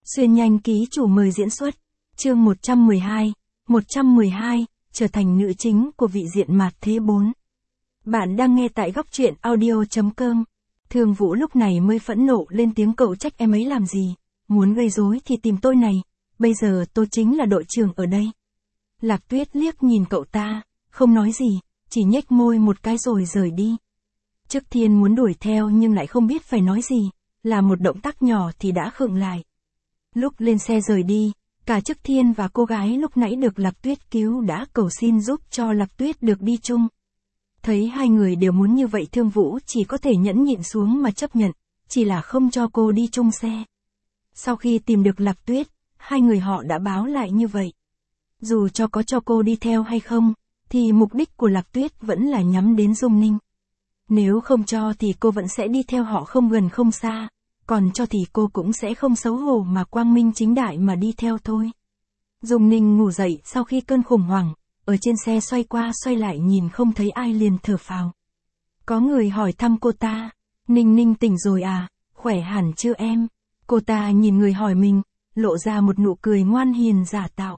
Xuyên nhanh ký chủ mời diễn xuất. Chương 112, trở thành nữ chính của vị diện mạt thế 4. Bạn đang nghe tại góc truyện audio.com. Thương Vũ lúc này mới phẫn nộ lên tiếng, cậu trách em ấy làm gì, muốn gây rối thì tìm tôi này, bây giờ tôi chính là đội trưởng ở đây. Lạc Tuyết liếc nhìn cậu ta, không nói gì, chỉ nhếch môi một cái rồi rời đi. Trước Thiên muốn đuổi theo nhưng lại không biết phải nói gì, làm một động tác nhỏ thì đã khựng lại. Lúc lên xe rời đi, cả Trước Thiên và cô gái lúc nãy được Lạc Tuyết cứu đã cầu xin giúp cho Lạc Tuyết được đi chung. Thấy hai người đều muốn như vậy, Thương Vũ chỉ có thể nhẫn nhịn xuống mà chấp nhận, chỉ là không cho cô đi chung xe. Sau khi tìm được Lạc Tuyết, hai người họ đã báo lại như vậy. Dù có cho cô đi theo hay không, thì mục đích của Lạc Tuyết vẫn là nhắm đến Dung Ninh. Nếu không cho thì cô vẫn sẽ đi theo họ không gần không xa, còn cho thì cô cũng sẽ không xấu hổ mà quang minh chính đại mà đi theo thôi. Dung Ninh ngủ dậy sau khi cơn khủng hoảng, ở trên xe xoay qua xoay lại nhìn không thấy ai liền thở phào. Có người hỏi thăm cô ta, Ninh Ninh tỉnh rồi à, khỏe hẳn chưa em? Cô ta nhìn người hỏi mình, lộ ra một nụ cười ngoan hiền giả tạo.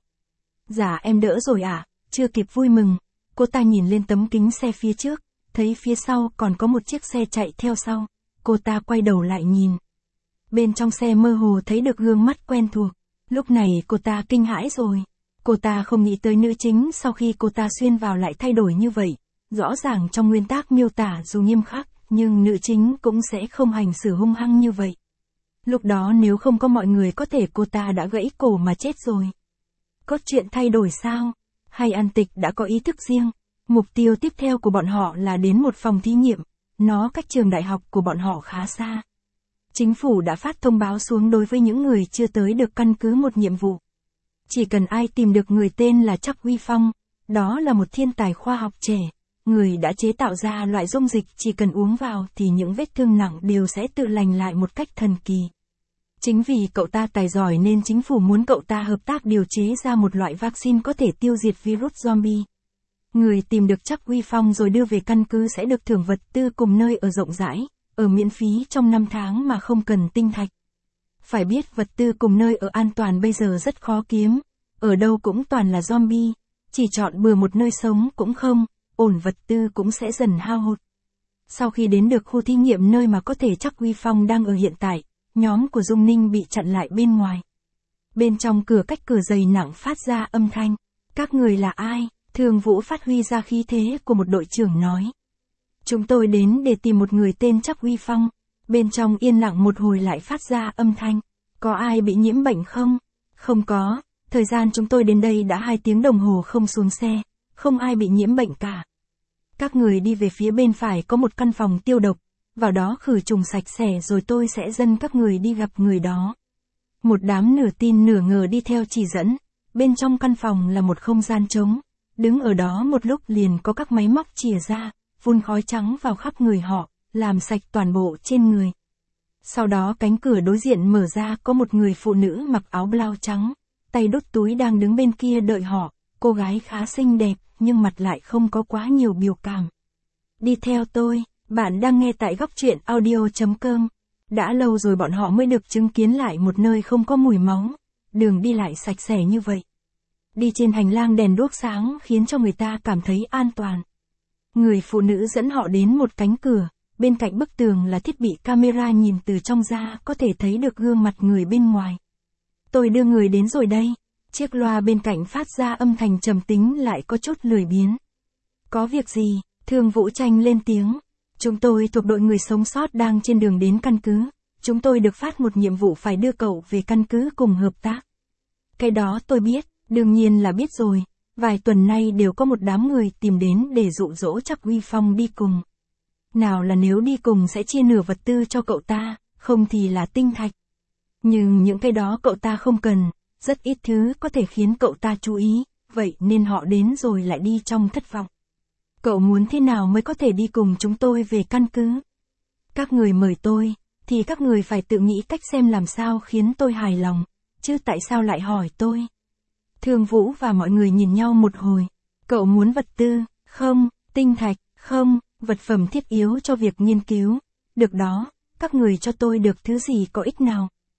Dạ em đỡ rồi ạ, chưa kịp vui mừng. Cô ta nhìn lên tấm kính xe phía trước, thấy phía sau còn có một chiếc xe chạy theo sau. Cô ta quay đầu lại nhìn. Bên trong xe mơ hồ thấy được gương mắt quen thuộc. Lúc này cô ta kinh hãi rồi. Cô ta không nghĩ tới nữ chính sau khi cô ta xuyên vào lại thay đổi như vậy. Rõ ràng trong nguyên tắc miêu tả dù nghiêm khắc, nhưng nữ chính cũng sẽ không hành xử hung hăng như vậy. Lúc đó nếu không có mọi người có thể cô ta đã gãy cổ mà chết rồi. Cốt truyện thay đổi sao? Hay An Tịch đã có ý thức riêng? Mục tiêu tiếp theo của bọn họ là đến một phòng thí nghiệm. Nó cách trường đại học của bọn họ khá xa. Chính phủ đã phát thông báo xuống đối với những người chưa tới được căn cứ một nhiệm vụ. Chỉ cần ai tìm được người tên là Trắc Uy Phong, đó là một thiên tài khoa học trẻ, người đã chế tạo ra loại dung dịch chỉ cần uống vào thì những vết thương nặng đều sẽ tự lành lại một cách thần kỳ. Chính vì cậu ta tài giỏi nên chính phủ muốn cậu ta hợp tác điều chế ra một loại vaccine có thể tiêu diệt virus zombie. Người tìm được Trắc Uy Phong rồi đưa về căn cứ sẽ được thưởng vật tư cùng nơi ở rộng rãi, ở miễn phí trong 5 tháng mà không cần tinh thạch. Phải biết vật tư cùng nơi ở an toàn bây giờ rất khó kiếm, ở đâu cũng toàn là zombie, chỉ chọn bừa một nơi sống cũng không, ổn vật tư cũng sẽ dần hao hụt. Sau khi đến được khu thí nghiệm nơi mà có thể Trắc Uy Phong đang ở hiện tại, nhóm của Dung Ninh bị chặn lại bên ngoài. Bên trong cửa cách cửa dày nặng phát ra âm thanh. Các người là ai? Thương Vũ phát huy ra khí thế của một đội trưởng nói. Chúng tôi đến để tìm một người tên Trắc Uy Phong. Bên trong yên lặng một hồi lại phát ra âm thanh. Có ai bị nhiễm bệnh không? Không có, thời gian chúng tôi đến đây đã 2 tiếng đồng hồ không xuống xe, không ai bị nhiễm bệnh cả. Các người đi về phía bên phải có một căn phòng tiêu độc, vào đó khử trùng sạch sẽ rồi tôi sẽ dẫn các người đi gặp người đó. Một đám nửa tin nửa ngờ đi theo chỉ dẫn, bên trong căn phòng là một không gian trống, đứng ở đó một lúc liền có các máy móc chìa ra, phun khói trắng vào khắp người họ, làm sạch toàn bộ trên người. Sau đó cánh cửa đối diện mở ra, có một người phụ nữ mặc áo blau trắng, tay đút túi đang đứng bên kia đợi họ, cô gái khá xinh đẹp nhưng mặt lại không có quá nhiều biểu cảm. Đi theo tôi. Bạn đang nghe tại góc truyện audio.com. Đã lâu rồi bọn họ mới được chứng kiến lại một nơi không có mùi máu, đường đi lại sạch sẽ như vậy. Đi trên hành lang đèn đuốc sáng khiến cho người ta cảm thấy an toàn. Người phụ nữ dẫn họ đến một cánh cửa, bên cạnh bức tường là thiết bị camera nhìn từ trong ra có thể thấy được gương mặt người bên ngoài. Tôi đưa người đến rồi đây. Chiếc loa bên cạnh phát ra âm thanh trầm tính lại có chút lười biếng. Có việc gì? Thương Vũ Tranh lên tiếng. Chúng tôi thuộc đội người sống sót đang trên đường đến căn cứ. Chúng tôi được phát một nhiệm vụ phải đưa cậu về căn cứ cùng hợp tác. Cái đó tôi biết, đương nhiên là biết rồi. Vài tuần nay đều có một đám người tìm đến để dụ dỗ Trắc Uy Phong đi cùng. Nào là nếu đi cùng sẽ chia nửa vật tư cho cậu ta, không thì là tinh thạch. Nhưng những cái đó cậu ta không cần, rất ít thứ có thể khiến cậu ta chú ý, vậy nên họ đến rồi lại đi trong thất vọng. Cậu muốn thế nào mới có thể đi cùng chúng tôi về căn cứ? Các người mời tôi, thì các người phải tự nghĩ cách xem làm sao khiến tôi hài lòng, chứ tại sao lại hỏi tôi? Thương Vũ và mọi người nhìn nhau một hồi. Cậu muốn vật tư, không, tinh thạch, không, vật phẩm thiết yếu cho việc nghiên cứu. Được đó, các người cho tôi được thứ gì có ích nào?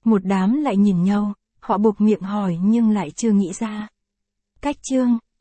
Một đám lại nhìn nhau, họ buộc miệng hỏi nhưng lại chưa nghĩ ra cách. Chương